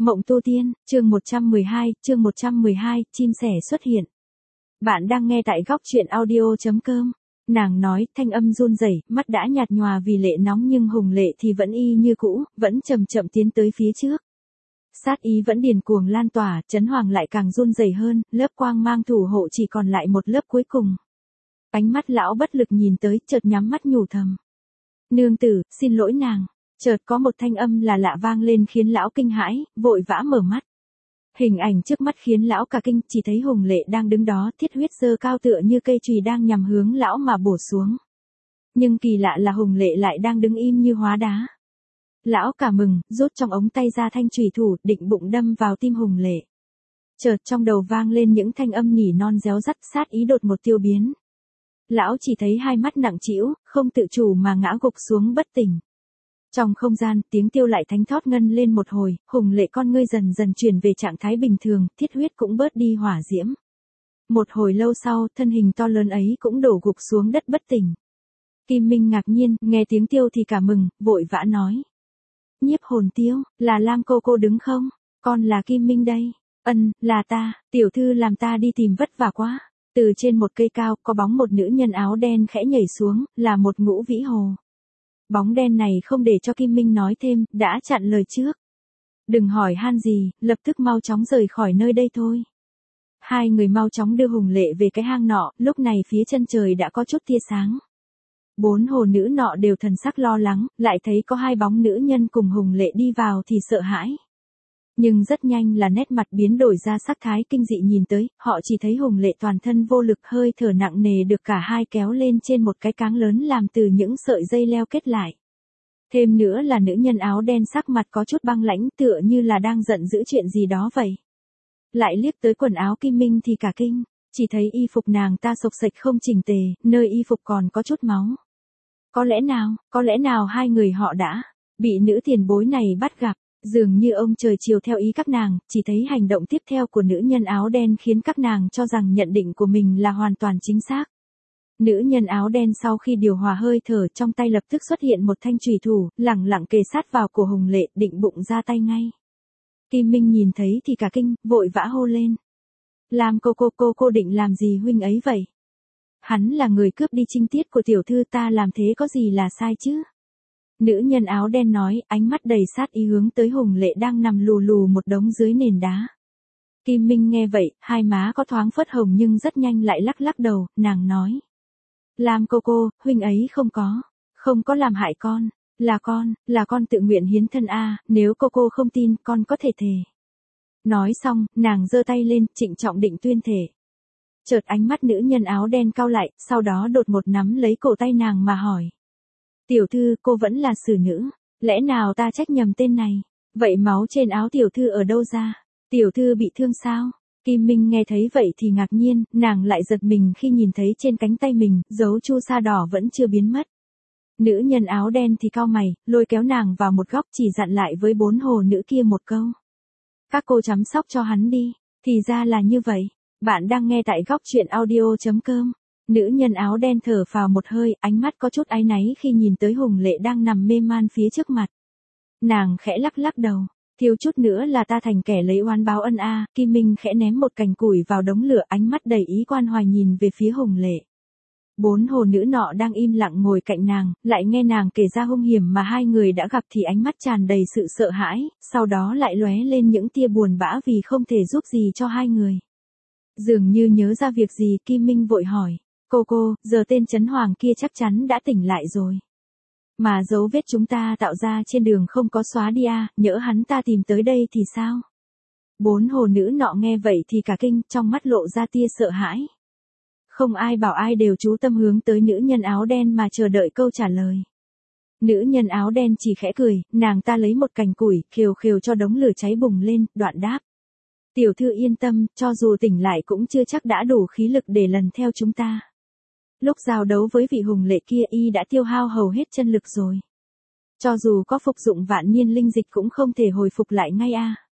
Mộng tu tiên, chương 112, chim sẻ xuất hiện. Bạn đang nghe tại góc truyện audio.com. Nàng nói, thanh âm run rẩy, mắt đã nhạt nhòa vì lệ nóng nhưng hùng lệ thì vẫn y như cũ, vẫn chậm chậm tiến tới phía trước. Sát ý vẫn điên cuồng lan tỏa, Trấn Hoàng lại càng run rẩy hơn, lớp quang mang thủ hộ chỉ còn lại một lớp cuối cùng. Ánh mắt lão bất lực nhìn tới, chợt nhắm mắt nhủ thầm. Nương tử, xin lỗi nàng. Chợt có một thanh âm là lạ vang lên khiến lão kinh hãi, vội vã mở mắt. Hình ảnh trước mắt khiến lão cả kinh, chỉ thấy Hùng Lệ đang đứng đó, thiết huyết giơ cao tựa như cây chùy đang nhằm hướng lão mà bổ xuống. Nhưng kỳ lạ là Hùng Lệ lại đang đứng im như hóa đá. Lão cả mừng, rút trong ống tay ra thanh chùy thủ, định bụng đâm vào tim Hùng Lệ. Chợt trong đầu vang lên những thanh âm nỉ non réo rắt, sát ý đột một tiêu biến. Lão chỉ thấy hai mắt nặng trĩu, không tự chủ mà ngã gục xuống bất tỉnh. Trong không gian, tiếng tiêu lại thánh thót ngân lên một hồi, Hùng Lệ con ngươi dần dần chuyển về trạng thái bình thường, thiết huyết cũng bớt đi hỏa diễm. Một hồi lâu sau, thân hình to lớn ấy cũng đổ gục xuống đất bất tỉnh. Kim Minh ngạc nhiên, nghe tiếng tiêu thì cả mừng, vội vã nói. Nhiếp hồn tiêu, là Lam cô đứng không? Con là Kim Minh đây. Ân, là ta, tiểu thư làm ta đi tìm vất vả quá. Từ trên một cây cao, có bóng một nữ nhân áo đen khẽ nhảy xuống, là một Ngũ Vĩ Hồ. Bóng đen này không để cho Kim Minh nói thêm, đã chặn lời trước. Đừng hỏi han gì, lập tức mau chóng rời khỏi nơi đây thôi. Hai người mau chóng đưa Hùng Lệ về cái hang nọ, lúc này phía chân trời đã có chút tia sáng. Bốn hồ nữ nọ đều thần sắc lo lắng, lại thấy có hai bóng nữ nhân cùng Hùng Lệ đi vào thì sợ hãi. Nhưng rất nhanh là nét mặt biến đổi ra sắc thái kinh dị nhìn tới, họ chỉ thấy Hùng Lệ toàn thân vô lực hơi thở nặng nề được cả hai kéo lên trên một cái cáng lớn làm từ những sợi dây leo kết lại. Thêm nữa là nữ nhân áo đen sắc mặt có chút băng lãnh tựa như là đang giận dữ chuyện gì đó vậy. Lại liếc tới quần áo Kim Minh thì cả kinh, chỉ thấy y phục nàng ta xộc xệch không chỉnh tề, nơi y phục còn có chút máu. Có lẽ nào hai người họ đã bị nữ tiền bối này bắt gặp. Dường như ông trời chiều theo ý các nàng, chỉ thấy hành động tiếp theo của nữ nhân áo đen khiến các nàng cho rằng nhận định của mình là hoàn toàn chính xác. Nữ nhân áo đen sau khi điều hòa hơi thở trong tay lập tức xuất hiện một thanh chùy thủ, lẳng lặng kề sát vào cổ Hùng Lệ, định bụng ra tay ngay. Kim Minh nhìn thấy thì cả kinh, vội vã hô lên. Làm cô định làm gì huynh ấy vậy? Hắn là người cướp đi trinh tiết của tiểu thư, ta làm thế có gì là sai chứ? Nữ nhân áo đen nói, ánh mắt đầy sát ý hướng tới Hùng Lệ đang nằm lù lù một đống dưới nền đá. Kim Minh nghe vậy, hai má có thoáng phớt hồng nhưng rất nhanh lại lắc đầu, nàng nói. Làm cô, huynh ấy không có làm hại con, là con tự nguyện hiến thân nếu cô không tin, con có thể thề. Nói xong, nàng giơ tay lên, trịnh trọng định tuyên thể. Chợt ánh mắt nữ nhân áo đen cau lại, sau đó đột một nắm lấy cổ tay nàng mà hỏi. Tiểu thư, cô vẫn là xử nữ, lẽ nào ta trách nhầm tên này? Vậy máu trên áo tiểu thư ở đâu ra? Tiểu thư bị thương sao? Kim Minh nghe thấy vậy thì ngạc nhiên, nàng lại giật mình khi nhìn thấy trên cánh tay mình, dấu chu sa đỏ vẫn chưa biến mất. Nữ nhân áo đen thì cau mày, lôi kéo nàng vào một góc chỉ dặn lại với bốn hồ nữ kia một câu. Các cô chăm sóc cho hắn đi, thì ra là như vậy. Bạn đang nghe tại góc truyện audio.com. Nữ nhân áo đen thở phào một hơi, ánh mắt có chút áy náy khi nhìn tới Hùng Lệ đang nằm mê man phía trước mặt. Nàng khẽ lắc đầu, thiếu chút nữa là ta thành kẻ lấy oán báo ân Kim Minh khẽ ném một cành củi vào đống lửa, ánh mắt đầy ý quan hoài nhìn về phía Hùng Lệ. Bốn hồ nữ nọ đang im lặng ngồi cạnh nàng, lại nghe nàng kể ra hung hiểm mà hai người đã gặp thì ánh mắt tràn đầy sự sợ hãi, sau đó lại lóe lên những tia buồn bã vì không thể giúp gì cho hai người. Dường như nhớ ra việc gì, Kim Minh vội hỏi. Cô, giờ tên Trấn Hoàng kia chắc chắn đã tỉnh lại rồi. Mà dấu vết chúng ta tạo ra trên đường không có xóa đi nhỡ hắn ta tìm tới đây thì sao? Bốn hồ nữ nọ nghe vậy thì cả kinh, trong mắt lộ ra tia sợ hãi. Không ai bảo ai đều chú tâm hướng tới nữ nhân áo đen mà chờ đợi câu trả lời. Nữ nhân áo đen chỉ khẽ cười, nàng ta lấy một cành củi, khều cho đống lửa cháy bùng lên, đoạn đáp. Tiểu thư yên tâm, cho dù tỉnh lại cũng chưa chắc đã đủ khí lực để lần theo chúng ta. Lúc giao đấu với vị Hùng Lệ kia y đã tiêu hao hầu hết chân lực rồi. Cho dù có phục dụng vạn niên linh dịch cũng không thể hồi phục lại ngay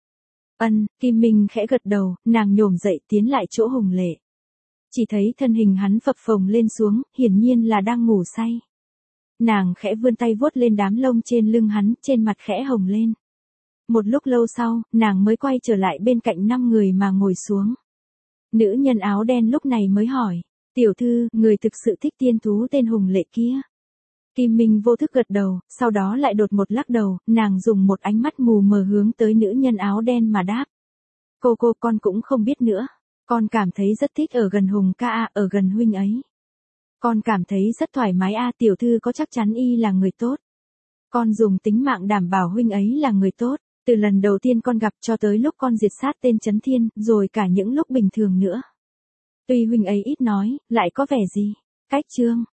Ân, Kim Minh khẽ gật đầu, nàng nhổm dậy tiến lại chỗ Hùng Lệ. Chỉ thấy thân hình hắn phập phồng lên xuống, hiển nhiên là đang ngủ say. Nàng khẽ vươn tay vuốt lên đám lông trên lưng hắn, trên mặt khẽ hồng lên. Một lúc lâu sau, nàng mới quay trở lại bên cạnh 5 người mà ngồi xuống. Nữ nhân áo đen lúc này mới hỏi, tiểu thư, người thực sự thích tiên thú tên Hùng Lệ kia. Kim Minh vô thức gật đầu, sau đó lại đột một lắc đầu, nàng dùng một ánh mắt mù mờ hướng tới nữ nhân áo đen mà đáp. Cô con cũng không biết nữa. Con cảm thấy rất thích ở gần Hùng ca ở gần huynh ấy. Con cảm thấy rất thoải mái tiểu thư có chắc chắn y là người tốt. Con dùng tính mạng đảm bảo huynh ấy là người tốt, từ lần đầu tiên con gặp cho tới lúc con diệt sát tên Chấn Thiên, rồi cả những lúc bình thường nữa. Tuy huynh ấy ít nói, lại có vẻ gì? Cách chương